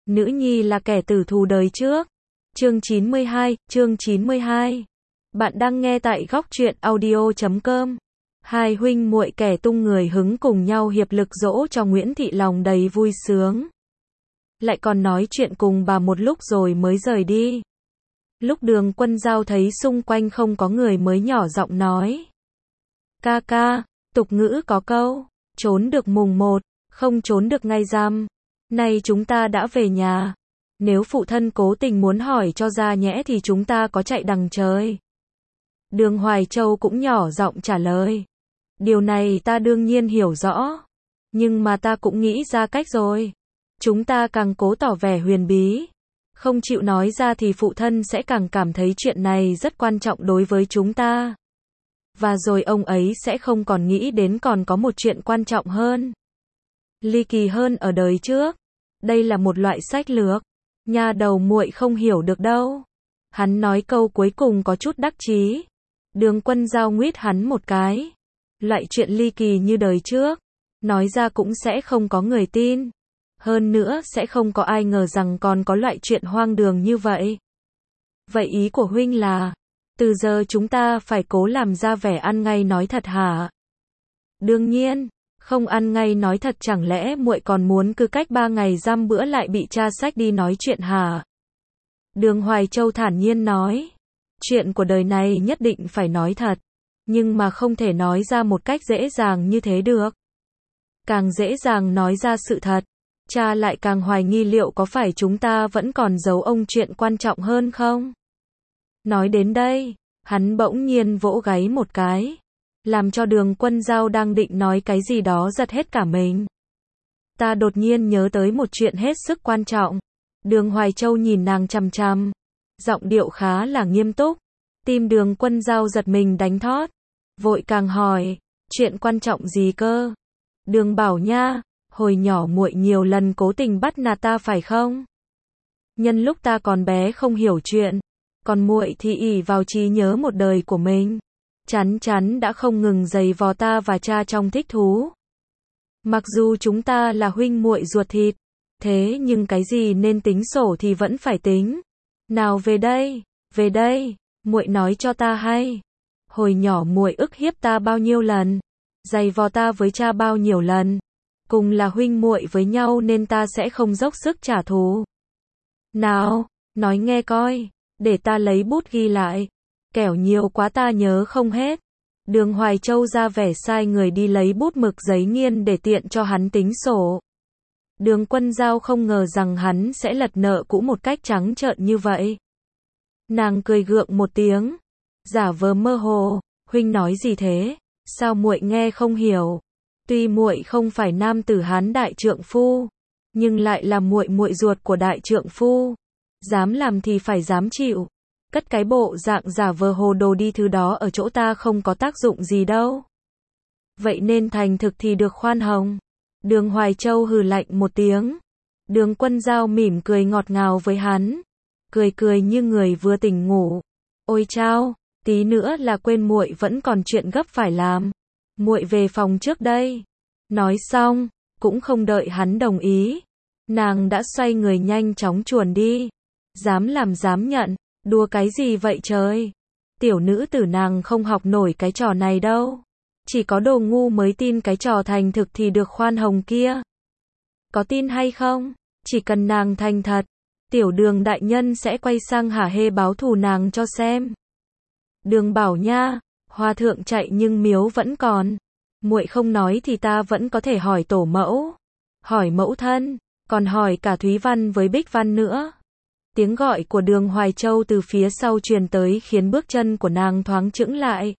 Nữ nhi là kẻ tử thù đời trước. Chương 92. Bạn đang nghe tại góc truyện audio.com. Hai huynh muội kẻ tung người hứng cùng nhau hiệp lực dỗ cho Nguyễn Thị lòng đầy vui sướng. Lại còn nói chuyện cùng bà một lúc rồi mới rời đi. Lúc Đường Quân Dao thấy xung quanh không có người mới nhỏ giọng nói. Ca, tục ngữ có câu, trốn được mùng 1, không trốn được ngày rằm. Nay chúng ta đã về nhà. Nếu phụ thân cố tình muốn hỏi cho ra nhẽ thì chúng ta có chạy đằng trời. Đường Hoài Châu cũng nhỏ giọng trả lời. Điều này ta đương nhiên hiểu rõ. Nhưng mà ta cũng nghĩ ra cách rồi. Chúng ta càng cố tỏ vẻ huyền bí, không chịu nói ra thì phụ thân sẽ càng cảm thấy chuyện này rất quan trọng đối với chúng ta. Và rồi ông ấy sẽ không còn nghĩ đến còn có một chuyện quan trọng hơn, ly kỳ hơn ở đời trước. Đây là một loại sách lược. Nha đầu muội không hiểu được đâu. Hắn nói câu cuối cùng có chút đắc chí. Đường Quân Dao nguyết hắn một cái. Loại chuyện ly kỳ như đời trước, nói ra cũng sẽ không có người tin. Hơn nữa sẽ không có ai ngờ rằng còn có loại chuyện hoang đường như vậy. Vậy ý của huynh là, từ giờ chúng ta phải cố làm ra vẻ ăn ngay nói thật hả? Đương nhiên, không ăn ngay nói thật chẳng lẽ muội còn muốn cứ cách 3 ngày dăm bữa lại bị cha xách đi nói chuyện hả? Đường Hoài Châu thản nhiên nói, chuyện của đời này nhất định phải nói thật, nhưng mà không thể nói ra một cách dễ dàng như thế được. Càng dễ dàng nói ra sự thật, cha lại càng hoài nghi liệu có phải chúng ta vẫn còn giấu ông chuyện quan trọng hơn không? Nói đến đây, hắn bỗng nhiên vỗ gáy một cái, làm cho Đường Quân Dao đang định nói cái gì đó giật hết cả mình. Ta đột nhiên nhớ tới một chuyện hết sức quan trọng. Đường Hoài Châu nhìn nàng chằm chằm, giọng điệu khá là nghiêm túc. Tim Đường Quân Dao giật mình đánh thót, vội càng hỏi, chuyện quan trọng gì cơ? Đường Bảo nha, hồi nhỏ muội nhiều lần cố tình bắt nạt ta phải không? Nhân lúc ta còn bé không hiểu chuyện, còn muội thì ỷ vào trí nhớ một đời của mình, chắn đã không ngừng giày vò ta và cha trong thích thú. Mặc dù chúng ta là huynh muội ruột thịt, thế nhưng cái gì nên tính sổ thì vẫn phải tính. Nào về đây, muội nói cho ta hay. Hồi nhỏ muội ức hiếp ta bao nhiêu lần, giày vò ta với cha bao nhiêu lần. Cùng là huynh muội với nhau nên ta sẽ không dốc sức trả thù. Nào, nói nghe coi, để ta lấy bút ghi lại. Kẻo nhiều quá ta nhớ không hết. Đường Hoài Châu ra vẻ sai người đi lấy bút mực giấy nghiên để tiện cho hắn tính sổ. Đường Quân Dao không ngờ rằng hắn sẽ lật nợ cũ một cách trắng trợn như vậy. Nàng cười gượng một tiếng, giả vờ mơ hồ, huynh nói gì thế? Sao muội nghe không hiểu? Tuy muội không phải nam tử Hán đại trượng phu, nhưng lại là muội muội ruột của đại trượng phu. Dám làm thì phải dám chịu. Cất cái bộ dạng giả vờ hồ đồ đi, thứ đó ở chỗ ta không có tác dụng gì đâu. Vậy nên thành thực thì được khoan hồng. Đường Hoài Châu hừ lạnh một tiếng. Đường Quân Dao mỉm cười ngọt ngào với hắn, cười như người vừa tỉnh ngủ. Ôi chao, tí nữa là quên muội vẫn còn chuyện gấp phải làm. Muội về phòng trước đây. Nói xong, cũng không đợi hắn đồng ý, nàng đã xoay người nhanh chóng chuồn đi. Dám làm dám nhận, đùa cái gì vậy trời? Tiểu nữ tử nàng không học nổi cái trò này đâu. Chỉ có đồ ngu mới tin cái trò thành thực thì được khoan hồng kia. Có tin hay không? Chỉ cần nàng thành thật, tiểu Đường đại nhân sẽ quay sang hả hê báo thù nàng cho xem. Đường Bảo nha, hòa thượng chạy nhưng miếu vẫn còn. Muội không nói thì ta vẫn có thể hỏi tổ mẫu, hỏi mẫu thân, còn hỏi cả Thúy Văn với Bích Văn nữa. Tiếng gọi của Đường Hoài Châu từ phía sau truyền tới khiến bước chân của nàng thoáng chững lại.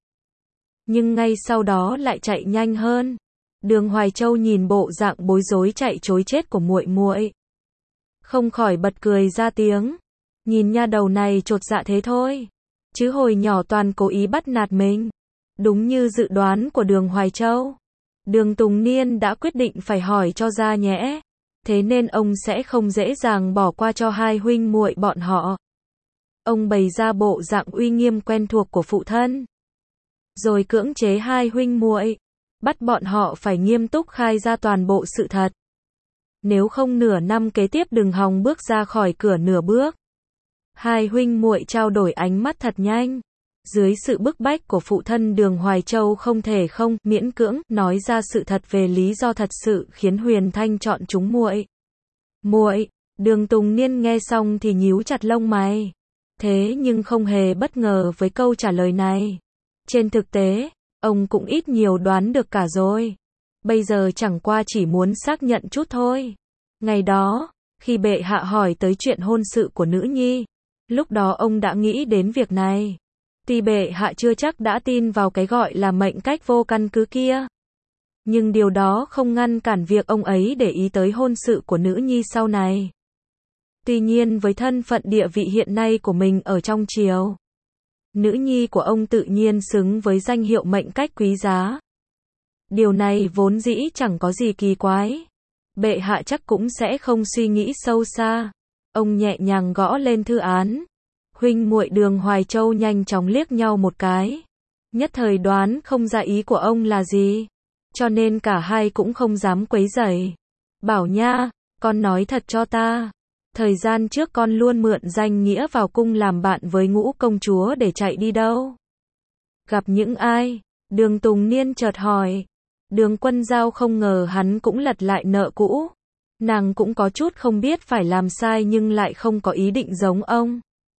Nhưng ngay sau đó lại chạy nhanh hơn. Đường Hoài Châu nhìn bộ dạng bối rối chạy trối chết của muội muội, không khỏi bật cười ra tiếng. Nhìn nha đầu này chột dạ thế thôi, chứ hồi nhỏ toàn cố ý bắt nạt mình. Đúng như dự đoán của Đường Hoài Châu, Đường Tùng Niên đã quyết định phải hỏi cho ra nhẽ. Thế nên ông sẽ không dễ dàng bỏ qua cho hai huynh muội bọn họ. Ông bày ra bộ dạng uy nghiêm quen thuộc của phụ thân, rồi cưỡng chế hai huynh muội, bắt bọn họ phải nghiêm túc khai ra toàn bộ sự thật. Nếu không nửa năm kế tiếp đừng hòng bước ra khỏi cửa nửa bước. Hai huynh muội trao đổi ánh mắt thật nhanh. Dưới sự bức bách của phụ thân Đường Hoài Châu không thể không miễn cưỡng nói ra sự thật về lý do thật sự khiến Huyền Thanh chọn chúng muội. Muội, Đường Tùng Niên nghe xong thì nhíu chặt lông mày. Thế nhưng không hề bất ngờ với câu trả lời này. Trên thực tế, ông cũng ít nhiều đoán được cả rồi. Bây giờ chẳng qua chỉ muốn xác nhận chút thôi. Ngày đó, khi bệ hạ hỏi tới chuyện hôn sự của nữ nhi, lúc đó ông đã nghĩ đến việc này. Tuy bệ hạ chưa chắc đã tin vào cái gọi là mệnh cách vô căn cứ kia. Nhưng điều đó không ngăn cản việc ông ấy để ý tới hôn sự của nữ nhi sau này. Tuy nhiên với thân phận địa vị hiện nay của mình ở trong triều, nữ nhi của ông tự nhiên xứng với danh hiệu mệnh cách quý giá. Điều này vốn dĩ chẳng có gì kỳ quái. Bệ hạ chắc cũng sẽ không suy nghĩ sâu xa. Ông nhẹ nhàng gõ lên thư án. Huynh muội Đường Hoài Châu nhanh chóng liếc nhau một cái. Nhất thời đoán không ra ý của ông là gì. Cho nên cả hai cũng không dám quấy rầy. Bảo nha, con nói thật cho ta. Thời gian trước con luôn mượn danh nghĩa vào cung làm bạn với Ngũ công chúa để chạy đi đâu? Gặp những ai? Đường Tùng Niên chợt hỏi. Đường Quân Giao không ngờ hắn cũng lật lại nợ cũ. Nàng cũng có chút không biết phải làm sai nhưng lại không có ý định giống ông.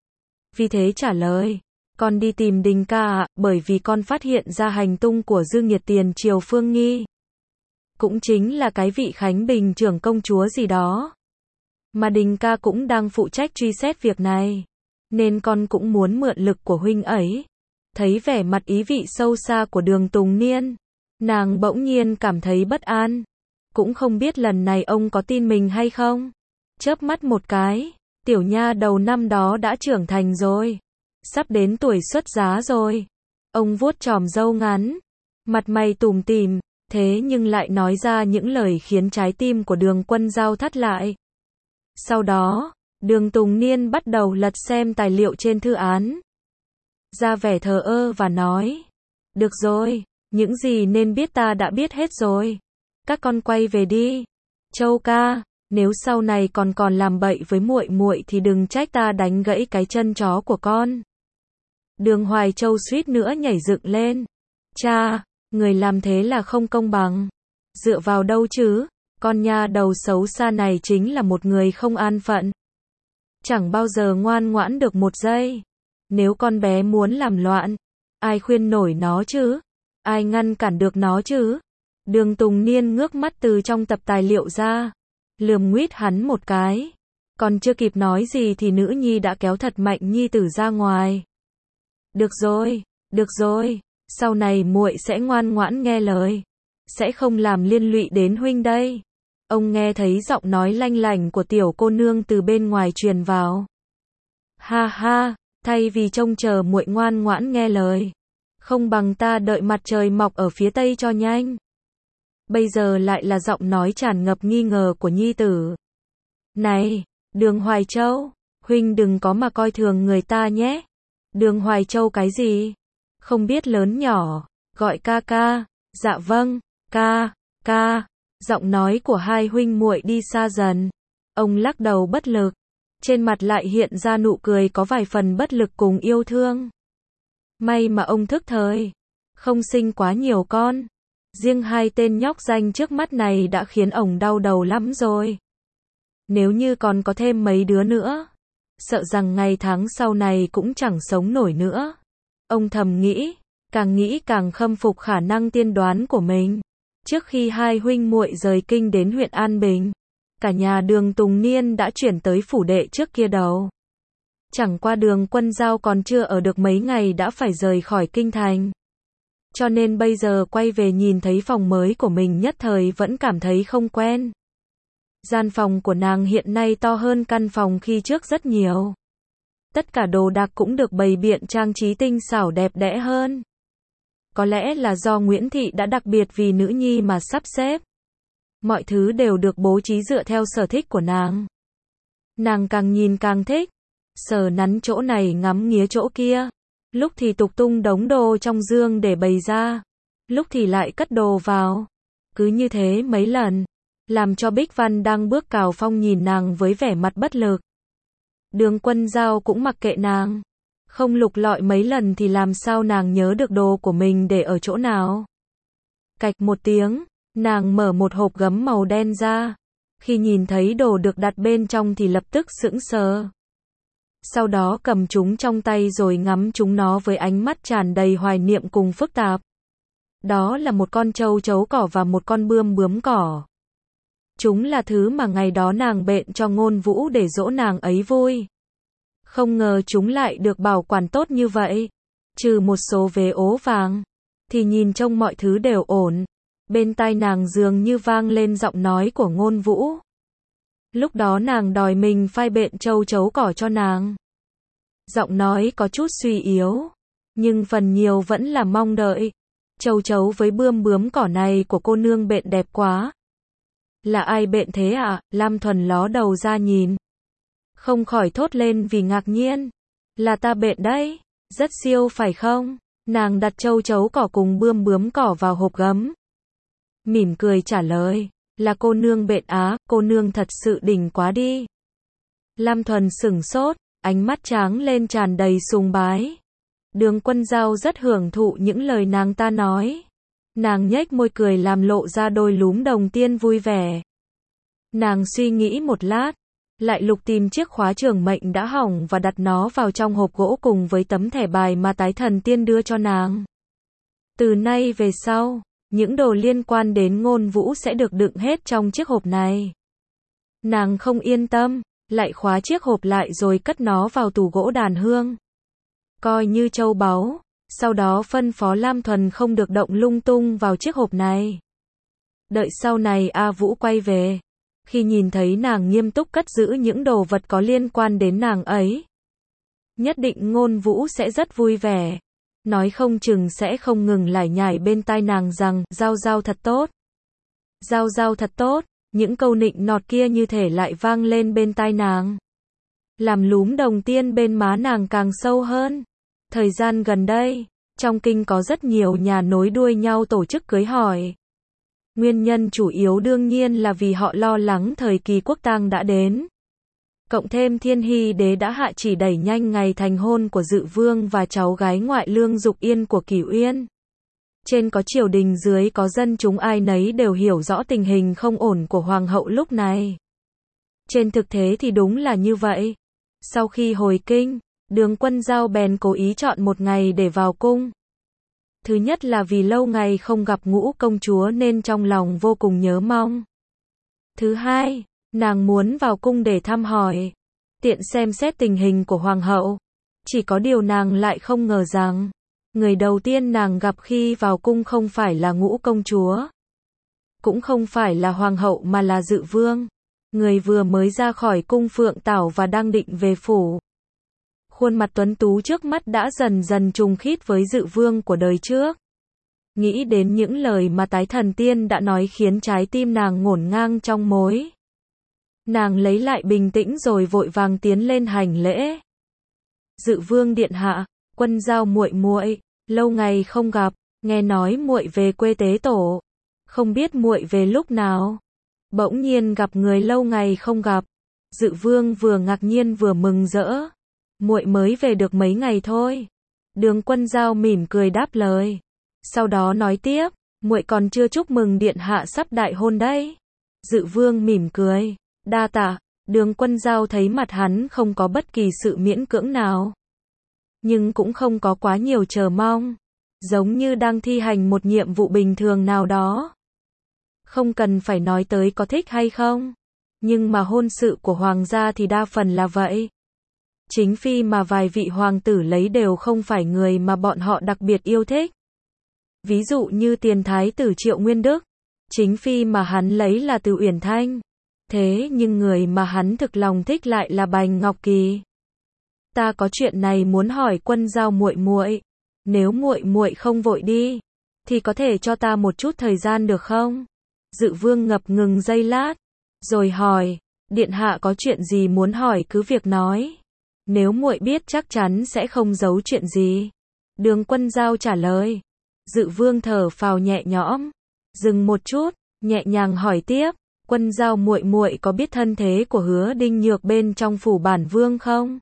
Vì thế trả lời, con đi tìm Đình ca ạ, bởi vì con phát hiện ra hành tung của Dương Nhiệt tiền triều Phương Nghi. Cũng chính là cái vị Khánh Bình trưởng công chúa gì đó. Mà Đình ca cũng đang phụ trách truy xét việc này. Nên con cũng muốn mượn lực của huynh ấy. Thấy vẻ mặt ý vị sâu xa của Đường Tùng Niên, nàng bỗng nhiên cảm thấy bất an. Cũng không biết lần này ông có tin mình hay không. Chớp mắt một cái, tiểu nha đầu năm đó đã trưởng thành rồi. Sắp đến tuổi xuất giá rồi. Ông vuốt chòm râu ngắn, mặt mày tủm tỉm, thế nhưng lại nói ra những lời khiến trái tim của Đường Quân Giao thắt lại. Sau đó, Đường Tùng Niên bắt đầu lật xem tài liệu trên thư án. Ra vẻ thờ ơ và nói, được rồi, những gì nên biết ta đã biết hết rồi. Các con quay về đi. Châu ca, nếu sau này còn làm bậy với muội muội thì đừng trách ta đánh gãy cái chân chó của con. Đường Hoài Châu suýt nữa nhảy dựng lên. Cha, người làm thế là không công bằng. Dựa vào đâu chứ? Con nha đầu xấu xa này chính là một người không an phận. Chẳng bao giờ ngoan ngoãn được một giây. Nếu con bé muốn làm loạn, ai khuyên nổi nó chứ? Ai ngăn cản được nó chứ? Đường Tùng Niên ngước mắt từ trong tập tài liệu ra, lườm nguýt hắn một cái. Còn chưa kịp nói gì thì nữ nhi đã kéo thật mạnh nhi tử ra ngoài. Được rồi, sau này muội sẽ ngoan ngoãn nghe lời, sẽ không làm liên lụy đến huynh đây. Ông nghe thấy giọng nói lanh lảnh của tiểu cô nương từ bên ngoài truyền vào. Ha ha, thay vì trông chờ muội ngoan ngoãn nghe lời, không bằng ta đợi mặt trời mọc ở phía tây cho nhanh. Bây giờ lại là giọng nói tràn ngập nghi ngờ của nhi tử. Này, Đường Hoài Châu, huynh đừng có mà coi thường người ta nhé. Đường Hoài Châu cái gì? Không biết lớn nhỏ, gọi ca ca. Dạ vâng, ca. Giọng nói của hai huynh muội đi xa dần. Ông lắc đầu bất lực. Trên mặt lại hiện ra nụ cười có vài phần bất lực cùng yêu thương. May mà ông thức thời, không sinh quá nhiều con. Riêng hai tên nhóc danh trước mắt này đã khiến ông đau đầu lắm rồi. Nếu như còn có thêm mấy đứa nữa, sợ rằng ngày tháng sau này cũng chẳng sống nổi nữa. Ông thầm nghĩ càng khâm phục khả năng tiên đoán của mình. Trước khi hai huynh muội rời kinh đến huyện An Bình, cả nhà Đường Tùng Niên đã chuyển tới phủ đệ trước kia đầu. Chẳng qua Đường Quân Giao còn chưa ở được mấy ngày đã phải rời khỏi kinh thành. Cho nên bây giờ quay về nhìn thấy phòng mới của mình nhất thời vẫn cảm thấy không quen. Gian phòng của nàng hiện nay to hơn căn phòng khi trước rất nhiều. Tất cả đồ đạc cũng được bày biện trang trí tinh xảo đẹp đẽ hơn. Có lẽ là do Nguyễn Thị đã đặc biệt vì nữ nhi mà sắp xếp. Mọi thứ đều được bố trí dựa theo sở thích của nàng. Nàng càng nhìn càng thích. Sờ nắn chỗ này ngắm nghía chỗ kia. Lúc thì tục tung đống đồ trong giường để bày ra. Lúc thì lại cất đồ vào. Cứ như thế mấy lần. làm cho Bích Văn đang bước cào phong nhìn nàng với vẻ mặt bất lực. Đường Quân Dao cũng mặc kệ nàng. Không lục lọi mấy lần thì làm sao nàng nhớ được đồ của mình để ở chỗ nào. Cạch một tiếng, nàng mở một hộp gấm màu đen ra. Khi nhìn thấy đồ được đặt bên trong thì lập tức sững sờ. Sau đó cầm chúng trong tay rồi ngắm chúng nó với ánh mắt tràn đầy hoài niệm cùng phức tạp. Đó là một con trâu chấu cỏ và một con bướm cỏ. Chúng là thứ mà ngày đó nàng bện cho Ngôn Vũ để dỗ nàng ấy vui. Không ngờ chúng lại được bảo quản tốt như vậy. Trừ một số vế ố vàng, thì nhìn trông mọi thứ đều ổn. Bên tai nàng dường như vang lên giọng nói của Ngôn Vũ. Lúc đó nàng đòi mình phai bện trâu chấu cỏ cho nàng. Giọng nói có chút suy yếu, nhưng phần nhiều vẫn là mong đợi. Trâu chấu với bướm cỏ này của cô nương bện đẹp quá. Là ai bện thế ạ? Lam Thuần ló đầu ra nhìn. Không khỏi thốt lên vì ngạc nhiên. Là ta bện đấy. Rất siêu phải không? Nàng đặt trâu chấu cỏ cùng bướm cỏ vào hộp gấm. Mỉm cười trả lời. Là cô nương bện á, cô nương thật sự đỉnh quá đi. Lam Thuần sửng sốt, ánh mắt tráng lên tràn đầy sùng bái. Đường Quân Dao rất hưởng thụ những lời nàng ta nói. Nàng nhếch môi cười làm lộ ra đôi lúm đồng tiên vui vẻ. Nàng suy nghĩ một lát, lại lục tìm chiếc khóa trường mệnh đã hỏng và đặt nó vào trong hộp gỗ cùng với tấm thẻ bài mà Tái Thần Tiên đưa cho nàng. Từ nay về sau, những đồ liên quan đến Ngôn Vũ sẽ được đựng hết trong chiếc hộp này. Nàng không yên tâm, lại khóa chiếc hộp lại rồi cất nó vào tủ gỗ đàn hương. Coi như châu báu, sau đó phân phó Lam Thuần không được động lung tung vào chiếc hộp này. Đợi sau này A Vũ quay về, khi nhìn thấy nàng nghiêm túc cất giữ những đồ vật có liên quan đến nàng ấy, nhất định Ngôn Vũ sẽ rất vui vẻ. Nói không chừng sẽ không ngừng lải nhải bên tai nàng rằng, Giao thật tốt. Giao thật tốt, những câu nịnh nọt kia như thể lại vang lên bên tai nàng. Làm lúm đồng tiên bên má nàng càng sâu hơn. Thời gian gần đây, trong kinh có rất nhiều nhà nối đuôi nhau tổ chức cưới hỏi. Nguyên nhân chủ yếu đương nhiên là vì họ lo lắng thời kỳ quốc tang đã đến. Cộng thêm Thiên Hy Đế đã hạ chỉ đẩy nhanh ngày thành hôn của Dự Vương và cháu gái ngoại Lương Dục Yên của Cửu Uyên. Trên có triều đình, dưới có dân chúng, ai nấy đều hiểu rõ tình hình không ổn của hoàng hậu lúc này. Trên thực tế thì đúng là như vậy. Sau khi hồi kinh, Đường Quân Dao bèn cố ý chọn một ngày để vào cung. Thứ nhất là vì lâu ngày không gặp Ngũ công chúa nên trong lòng vô cùng nhớ mong. Thứ hai, nàng muốn vào cung để thăm hỏi, tiện xem xét tình hình của hoàng hậu. Chỉ có điều nàng lại không ngờ rằng, người đầu tiên nàng gặp khi vào cung không phải là Ngũ công chúa, cũng không phải là hoàng hậu mà là Dự Vương, người vừa mới ra khỏi cung Phượng Tảo và đang định về phủ. Khuôn mặt tuấn tú trước mắt đã dần dần trùng khít với Dự Vương của đời trước. Nghĩ đến những lời mà Tái Thần Tiên đã nói khiến trái tim nàng ngổn ngang trong mối. Nàng lấy lại bình tĩnh rồi vội vàng tiến lên hành lễ. Dự Vương điện hạ, Quân Dao muội muội, lâu ngày không gặp, nghe nói muội về quê tế tổ, không biết muội về lúc nào. Bỗng nhiên gặp người lâu ngày không gặp. Dự Vương vừa ngạc nhiên vừa mừng rỡ. Muội mới về được mấy ngày thôi. Đường Quân Dao mỉm cười đáp lời. Sau đó nói tiếp, muội còn chưa chúc mừng điện hạ sắp đại hôn đấy. Dự Vương mỉm cười, đa tạ. Đường Quân Dao thấy mặt hắn không có bất kỳ sự miễn cưỡng nào, nhưng cũng không có quá nhiều chờ mong, giống như đang thi hành một nhiệm vụ bình thường nào đó. Không cần phải nói tới có thích hay không, nhưng mà hôn sự của hoàng gia thì đa phần là vậy. Chính phi mà vài vị hoàng tử lấy đều không phải người mà bọn họ đặc biệt yêu thích. Ví dụ như tiền thái tử Triệu Nguyên Đức, chính phi mà hắn lấy là Từ Uyển Thanh. Thế nhưng người mà hắn thực lòng thích lại là Bành Ngọc Kỳ. Ta có chuyện này muốn hỏi Quân Dao muội muội, nếu muội muội không vội đi, thì có thể cho ta một chút thời gian được không? Dự Vương ngập ngừng giây lát, rồi hỏi, điện hạ có chuyện gì muốn hỏi cứ việc nói. Nếu muội biết chắc chắn sẽ không giấu chuyện gì. Đường Quân Dao trả lời. Dự Vương thở phào nhẹ nhõm, dừng một chút, nhẹ nhàng hỏi tiếp, Quân Giao muội muội có biết thân thế của Hứa Đinh Nhược bên trong phủ bản vương không?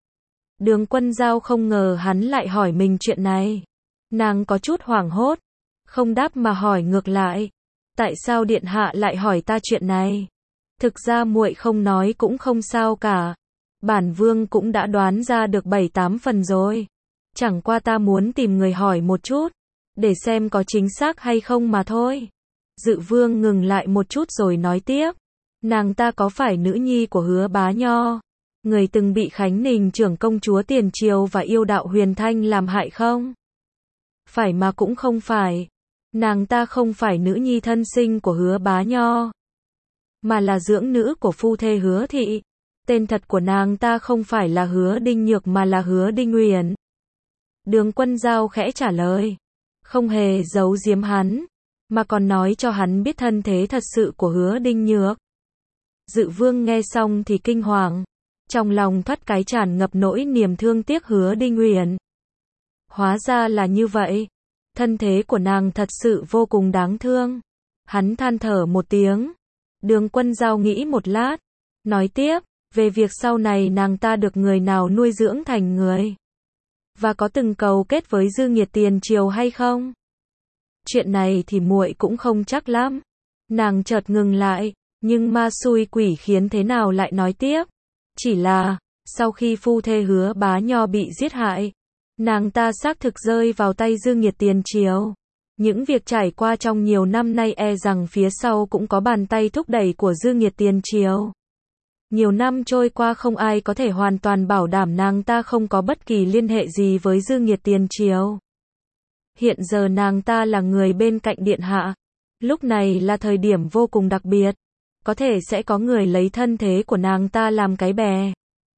Đường Quân Giao không ngờ hắn lại hỏi mình chuyện này. Nàng có chút hoảng hốt, không đáp mà hỏi ngược lại. Tại sao điện hạ lại hỏi ta chuyện này? Thực ra muội không nói cũng không sao cả. Bản vương cũng đã đoán ra được 7-8 phần rồi. Chẳng qua ta muốn tìm người hỏi một chút, để xem có chính xác hay không mà thôi. Dự vương ngừng lại một chút rồi nói tiếp. Nàng ta có phải nữ nhi của Hứa Bá Nho, người từng bị Khánh Ninh trưởng công chúa tiền triều và yêu đạo Huyền Thanh làm hại không? Phải mà cũng không phải. Nàng ta không phải nữ nhi thân sinh của Hứa Bá Nho, mà là dưỡng nữ của phu thê Hứa thị. Tên thật của nàng ta không phải là Hứa Đinh Nhược mà là Hứa Đinh Uyển. Đường Quân Giao khẽ trả lời, không hề giấu giếm hắn, mà còn nói cho hắn biết thân thế thật sự của Hứa Đinh Nhược. Dự vương nghe xong thì kinh hoàng, trong lòng thoát cái tràn ngập nỗi niềm thương tiếc Hứa Đinh Uyển. Hóa ra là như vậy, thân thế của nàng thật sự vô cùng đáng thương. Hắn than thở một tiếng. Đường Quân Giao nghĩ một lát, nói tiếp, về việc sau này nàng ta được người nào nuôi dưỡng thành người, và có từng cầu kết với dư nghiệt tiền triều hay không? Chuyện này thì muội cũng không chắc lắm. Nàng chợt ngừng lại, nhưng ma xui quỷ khiến thế nào lại nói tiếp. Chỉ là, sau khi phu thê Hứa Bá Nho bị giết hại, nàng ta xác thực rơi vào tay dư nghiệt tiền triều. Những việc trải qua trong nhiều năm nay e rằng phía sau cũng có bàn tay thúc đẩy của dư nghiệt tiền triều. Nhiều năm trôi qua không ai có thể hoàn toàn bảo đảm nàng ta không có bất kỳ liên hệ gì với dư nghiệt tiền triều. Hiện giờ nàng ta là người bên cạnh điện hạ. Lúc này là thời điểm vô cùng đặc biệt. Có thể sẽ có người lấy thân thế của nàng ta làm cái bè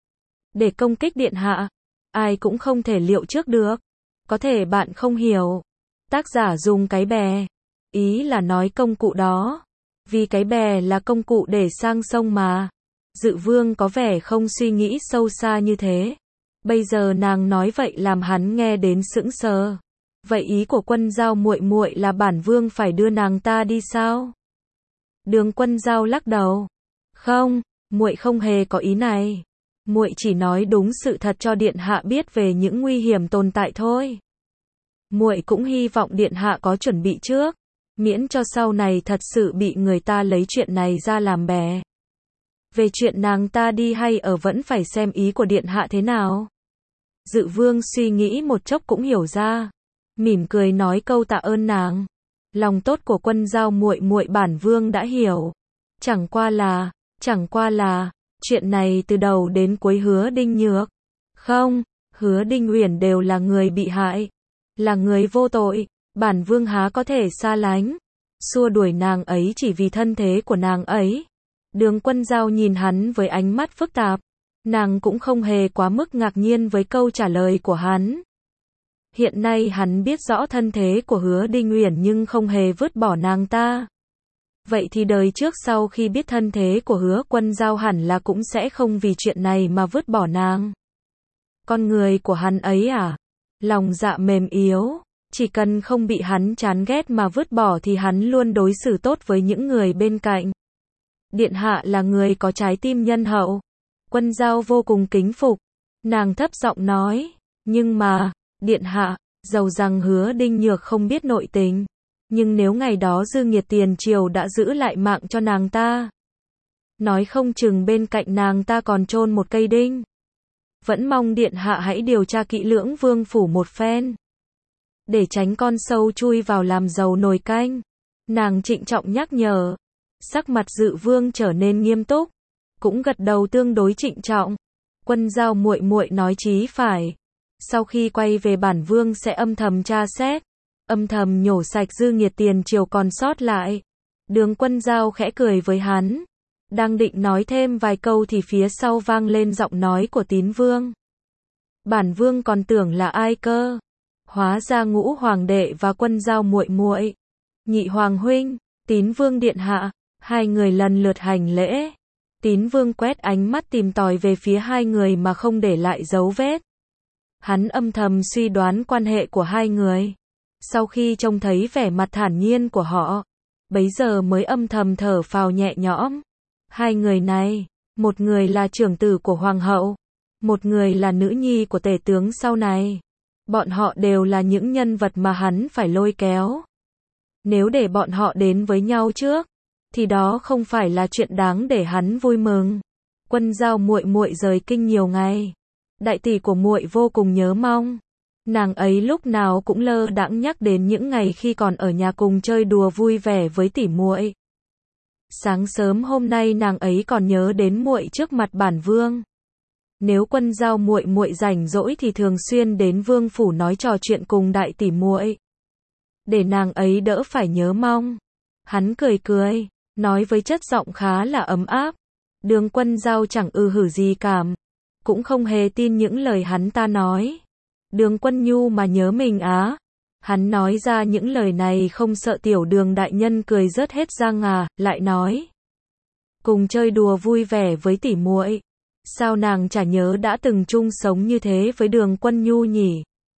để công kích điện hạ. Ai cũng không thể liệu trước được. Có thể bạn không hiểu. Tác giả dùng cái bè, ý là nói công cụ đó. Vì cái bè là công cụ để sang sông mà. Dự vương có vẻ không suy nghĩ sâu xa như thế. Bây giờ nàng nói vậy làm hắn nghe đến sững sờ. Vậy ý của Quân Giao muội muội là bản vương phải đưa nàng ta đi sao? Đường Quân Giao lắc đầu. Không, muội không hề có ý này. Muội chỉ nói đúng sự thật cho điện hạ biết về những nguy hiểm tồn tại thôi. Muội cũng hy vọng điện hạ có chuẩn bị trước, miễn cho sau này thật sự bị người ta lấy chuyện này ra làm bè. Về chuyện nàng ta đi hay ở vẫn phải xem ý của điện hạ thế nào. Dự vương suy nghĩ một chốc cũng hiểu ra, mỉm cười nói câu tạ ơn nàng. Lòng tốt của Quân Giao muội muội bản vương đã hiểu. Chẳng qua là, chuyện này từ đầu đến cuối Hứa Đinh Nhược, không, Hứa Đinh Uyển đều là người bị hại, là người vô tội, bản vương há có thể xa lánh, xua đuổi nàng ấy chỉ vì thân thế của nàng ấy. Đường Quân Giao nhìn hắn với ánh mắt phức tạp, nàng cũng không hề quá mức ngạc nhiên với câu trả lời của hắn. Hiện nay hắn biết rõ thân thế của Hứa Đinh Uyển nhưng không hề vứt bỏ nàng ta. Vậy thì đời trước sau khi biết thân thế của Hứa Quân Giao hẳn là cũng sẽ không vì chuyện này mà vứt bỏ nàng. Con người của hắn ấy à? Lòng dạ mềm yếu, chỉ cần không bị hắn chán ghét mà vứt bỏ thì hắn luôn đối xử tốt với những người bên cạnh. Điện hạ là người có trái tim nhân hậu. Quân Giao vô cùng kính phục. Nàng thấp giọng nói, nhưng mà, điện hạ, dầu rằng Hứa Đinh Nhược không biết nội tình, nhưng nếu ngày đó dư nghiệt tiền triều đã giữ lại mạng cho nàng ta, nói không chừng bên cạnh nàng ta còn chôn một cây đinh. Vẫn mong điện hạ hãy điều tra kỹ lưỡng vương phủ một phen, để tránh con sâu chui vào làm dầu nồi canh. Nàng trịnh trọng nhắc nhở. Sắc mặt Dự vương trở nên nghiêm túc, cũng gật đầu tương đối trịnh trọng. Quân Giao muội muội nói chí phải. Sau khi quay về bản vương sẽ âm thầm tra xét, âm thầm nhổ sạch dư nghiệt tiền triều còn sót lại. Đường Quân Giao khẽ cười với hắn, đang định nói thêm vài câu thì phía sau vang lên giọng nói của Tín Vương. Bản vương còn tưởng là ai cơ? Hóa ra Ngũ hoàng đệ và Quân Giao muội muội. Nhị hoàng huynh, Tín Vương điện hạ. Hai người lần lượt hành lễ. Tín Vương quét ánh mắt tìm tòi về phía hai người mà không để lại dấu vết. Hắn âm thầm suy đoán quan hệ của hai người. Sau khi trông thấy vẻ mặt thản nhiên của họ, bấy giờ mới âm thầm thở phào nhẹ nhõm. Hai người này, một người là trưởng tử của hoàng hậu, một người là nữ nhi của tể tướng sau này. Bọn họ đều là những nhân vật mà hắn phải lôi kéo. Nếu để bọn họ đến với nhau trước, thì đó không phải là chuyện đáng để hắn vui mừng. Quân Giao muội muội rời kinh nhiều ngày, đại tỷ của muội vô cùng nhớ mong. Nàng ấy lúc nào cũng lơ đãng nhắc đến những ngày khi còn ở nhà cùng chơi đùa vui vẻ với tỷ muội. Sáng sớm hôm nay nàng ấy còn nhớ đến muội trước mặt bản vương. Nếu Quân Giao muội muội rảnh rỗi thì thường xuyên đến vương phủ nói trò chuyện cùng đại tỷ muội, để nàng ấy đỡ phải nhớ mong. Hắn cười cười, nói với chất giọng khá là ấm áp. Đường Quân Giao chẳng hử gì cảm, cũng không hề tin những lời hắn ta nói. Đường Quân Nhu mà nhớ mình á. Hắn nói ra những lời này không sợ tiểu Đường đại nhân cười rớt hết răng à, lại nói. Cùng chơi đùa vui vẻ với tỷ muội. Sao nàng chả nhớ đã từng chung sống như thế với Đường Quân Nhu nhỉ?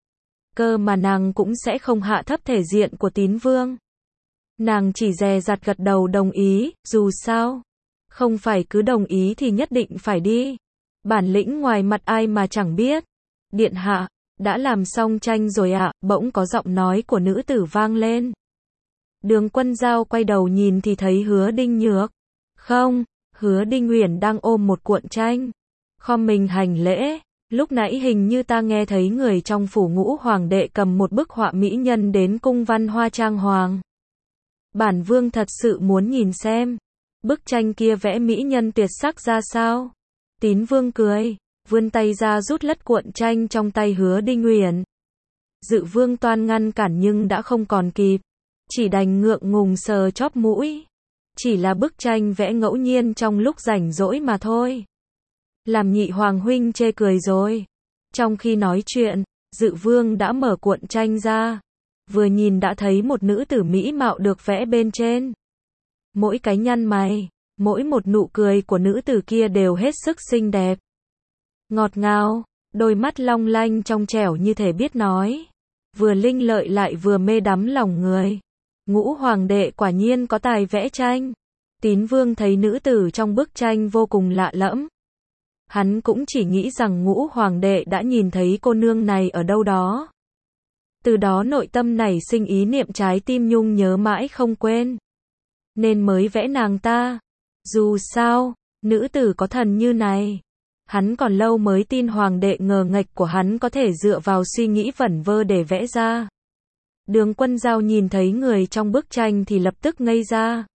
Cơ mà nàng cũng sẽ không hạ thấp thể diện của Tín Vương. Nàng chỉ dè dặt gật đầu đồng ý, dù sao. Không phải cứ đồng ý thì nhất định phải đi. Bản lĩnh ngoài mặt ai mà chẳng biết. Điện hạ, đã làm xong tranh rồi ạ, bỗng có giọng nói của nữ tử vang lên. Đường Quân Giao quay đầu nhìn thì thấy Hứa Đinh Nhược. Không, Hứa Đinh Uyển đang ôm một cuộn tranh. Khom mình hành lễ. Lúc nãy hình như ta nghe thấy người trong phủ Ngũ hoàng đệ cầm một bức họa mỹ nhân đến cung Văn Hoa trang hoàng. Bản vương thật sự muốn nhìn xem. Bức tranh kia vẽ mỹ nhân tuyệt sắc ra sao? Tín Vương cười, vươn tay ra rút lất cuộn tranh trong tay Hứa Đinh Uyển. Dự Vương toan ngăn cản nhưng đã không còn kịp, chỉ đành ngượng ngùng sờ chóp mũi. Chỉ là bức tranh vẽ ngẫu nhiên trong lúc rảnh rỗi mà thôi. Làm nhị hoàng huynh chê cười rồi. Trong khi nói chuyện, Dự Vương đã mở cuộn tranh ra. Vừa nhìn đã thấy một nữ tử mỹ mạo được vẽ bên trên. Mỗi cái nhăn mày, mỗi một nụ cười của nữ tử kia đều hết sức xinh đẹp. Ngọt ngào, đôi mắt long lanh trong trẻo như thể biết nói. Vừa linh lợi lại vừa mê đắm lòng người. Ngũ hoàng đệ quả nhiên có tài vẽ tranh. Tín Vương thấy nữ tử trong bức tranh vô cùng lạ lẫm. Hắn cũng chỉ nghĩ rằng Ngũ hoàng đệ đã nhìn thấy cô nương này ở đâu đó. Từ đó nội tâm nảy sinh ý niệm trái tim nhung nhớ mãi không quên. Nên mới vẽ nàng ta. Dù sao, nữ tử có thần như này. Hắn còn lâu mới tin hoàng đệ ngờ nghệch của hắn có thể dựa vào suy nghĩ vẩn vơ để vẽ ra. Đường Quân Giao nhìn thấy người trong bức tranh thì lập tức ngây ra.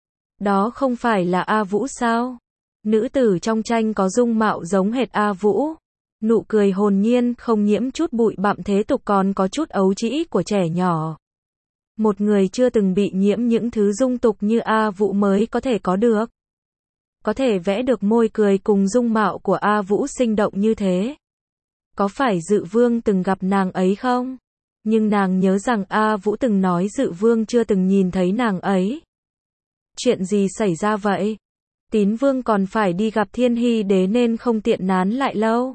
Đó không phải là A Vũ sao? Nữ tử trong tranh có dung mạo giống hệt A Vũ. Nụ cười hồn nhiên, không nhiễm chút bụi bặm thế tục còn có chút ấu trĩ của trẻ nhỏ. Một người chưa từng bị nhiễm những thứ dung tục như A Vũ mới có thể có được. Có thể vẽ được môi cười cùng dung mạo của A Vũ sinh động như thế. Có phải Dự Vương từng gặp nàng ấy không? Nhưng nàng nhớ rằng A Vũ từng nói Dự Vương chưa từng nhìn thấy nàng ấy. Chuyện gì xảy ra vậy? Tín Vương còn phải đi gặp Thiên Hy Đế nên không tiện nán lại lâu.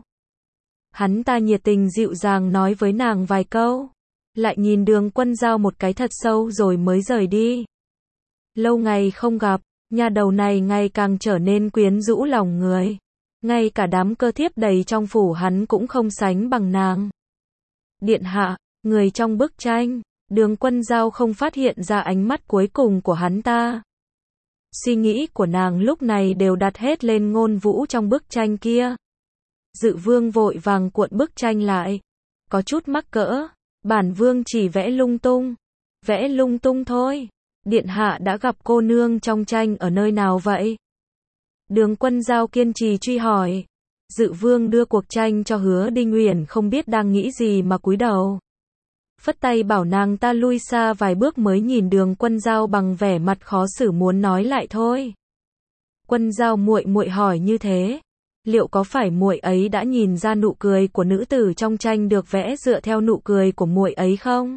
Hắn ta nhiệt tình dịu dàng nói với nàng vài câu. Lại nhìn Đường Quân Giao một cái thật sâu rồi mới rời đi. Lâu ngày không gặp, nhà đầu này ngày càng trở nên quyến rũ lòng người. Ngay cả đám cơ thiếp đầy trong phủ hắn cũng không sánh bằng nàng. Điện hạ, người trong bức tranh, Đường Quân Giao không phát hiện ra ánh mắt cuối cùng của hắn ta. Suy nghĩ của nàng lúc này đều đặt hết lên Ngôn Vũ trong bức tranh kia. Dự Vương vội vàng cuộn bức tranh lại. Có chút mắc cỡ. Bản vương chỉ vẽ lung tung. Vẽ lung tung thôi. Điện hạ đã gặp cô nương trong tranh ở nơi nào vậy? Đường Quân Giao kiên trì truy hỏi. Dự Vương đưa cuộc tranh cho Hứa Đinh Uyển không biết đang nghĩ gì mà cúi đầu. Phất tay bảo nàng ta lui xa vài bước mới nhìn Đường Quân Giao bằng vẻ mặt khó xử muốn nói lại thôi. Quân Giao muội muội hỏi như thế. Liệu có phải muội ấy đã nhìn ra nụ cười của nữ tử trong tranh được vẽ dựa theo nụ cười của muội ấy không?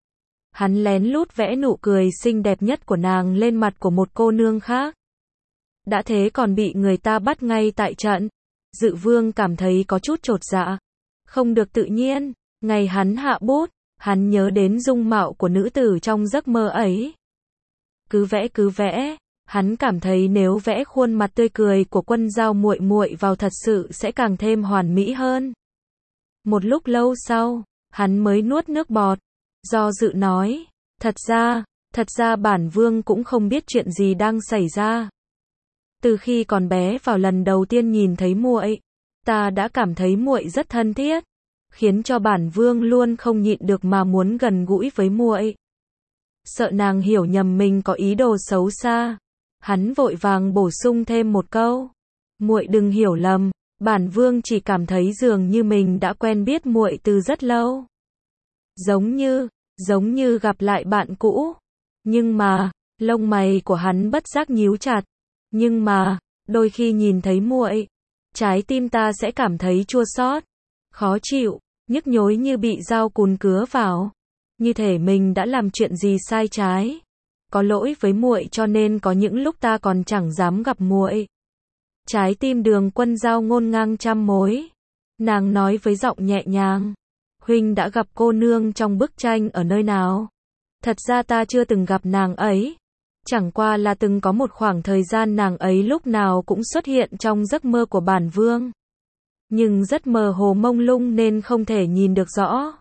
Hắn lén lút vẽ nụ cười xinh đẹp nhất của nàng lên mặt của một cô nương khác. Đã thế còn bị người ta bắt ngay tại trận. Dự Vương cảm thấy có chút chột dạ. Không được tự nhiên. Ngày hắn hạ bút, hắn nhớ đến dung mạo của nữ tử trong giấc mơ ấy. cứ vẽ, hắn cảm thấy nếu vẽ khuôn mặt tươi cười của Quân Dao muội muội vào thật sự sẽ càng thêm hoàn mỹ hơn. Một lúc lâu sau, hắn mới nuốt nước bọt, do dự nói, thật ra bản vương cũng không biết chuyện gì đang xảy ra. Từ khi còn bé vào lần đầu tiên nhìn thấy muội, ta đã cảm thấy muội rất thân thiết, khiến cho bản vương luôn không nhịn được mà muốn gần gũi với muội. Sợ nàng hiểu nhầm mình có ý đồ xấu xa, hắn vội vàng bổ sung thêm một câu, muội đừng hiểu lầm, bản vương chỉ cảm thấy dường như mình đã quen biết muội từ rất lâu. Giống như gặp lại bạn cũ. Nhưng mà, lông mày của hắn bất giác nhíu chặt. Nhưng mà, đôi khi nhìn thấy muội, trái tim ta sẽ cảm thấy chua xót, khó chịu, nhức nhối như bị dao cùn cứa vào. Như thể mình đã làm chuyện gì sai trái. Có lỗi với muội cho nên có những lúc ta còn chẳng dám gặp muội. Trái tim Đường Quân Dao ngổn ngang trăm mối. Nàng nói với giọng nhẹ nhàng. Huynh đã gặp cô nương trong bức tranh ở nơi nào? Thật ra ta chưa từng gặp nàng ấy. Chẳng qua là từng có một khoảng thời gian nàng ấy lúc nào cũng xuất hiện trong giấc mơ của bản vương. Nhưng rất mơ hồ mông lung nên không thể nhìn được rõ.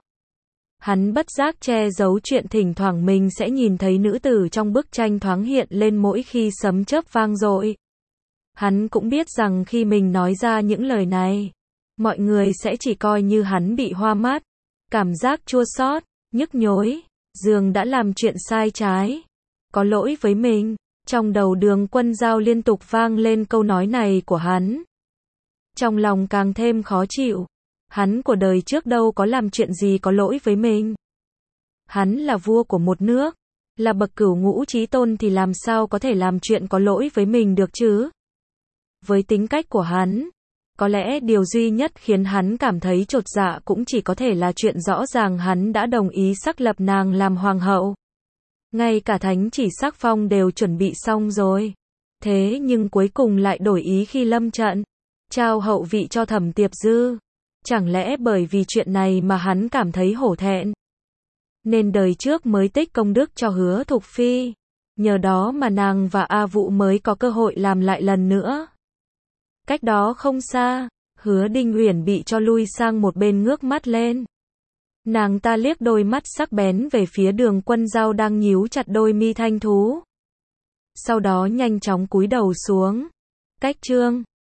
Hắn bất giác che giấu chuyện thỉnh thoảng mình sẽ nhìn thấy nữ tử trong bức tranh thoáng hiện lên mỗi khi sấm chớp vang dội. Hắn cũng biết rằng khi mình nói ra những lời này, mọi người sẽ chỉ coi như hắn bị hoa mắt, cảm giác chua xót, nhức nhối, dường đã làm chuyện sai trái, có lỗi với mình. Trong đầu Đường Quân Dao liên tục vang lên câu nói này của hắn. Trong lòng càng thêm khó chịu. Hắn của đời trước đâu có làm chuyện gì có lỗi với mình. Hắn là vua của một nước, là bậc cửu ngũ chí tôn thì làm sao có thể làm chuyện có lỗi với mình được chứ? Với tính cách của hắn, có lẽ điều duy nhất khiến hắn cảm thấy chột dạ cũng chỉ có thể là chuyện rõ ràng hắn đã đồng ý xác lập nàng làm hoàng hậu. Ngay cả thánh chỉ sắc phong đều chuẩn bị xong rồi. Thế nhưng cuối cùng lại đổi ý khi lâm trận, trao hậu vị cho Thẩm Tiệp Dư. Chẳng lẽ bởi vì chuyện này mà hắn cảm thấy hổ thẹn, nên đời trước mới tích công đức cho Hứa Thục Phi. Nhờ đó mà nàng và A Vũ mới có cơ hội làm lại lần nữa. Cách đó không xa, Hứa Đinh Uyển bị cho lui sang một bên ngước mắt lên. Nàng ta liếc đôi mắt sắc bén về phía Đường Quân Dao đang nhíu chặt đôi mi thanh thú. Sau đó nhanh chóng cúi đầu xuống. Cách chương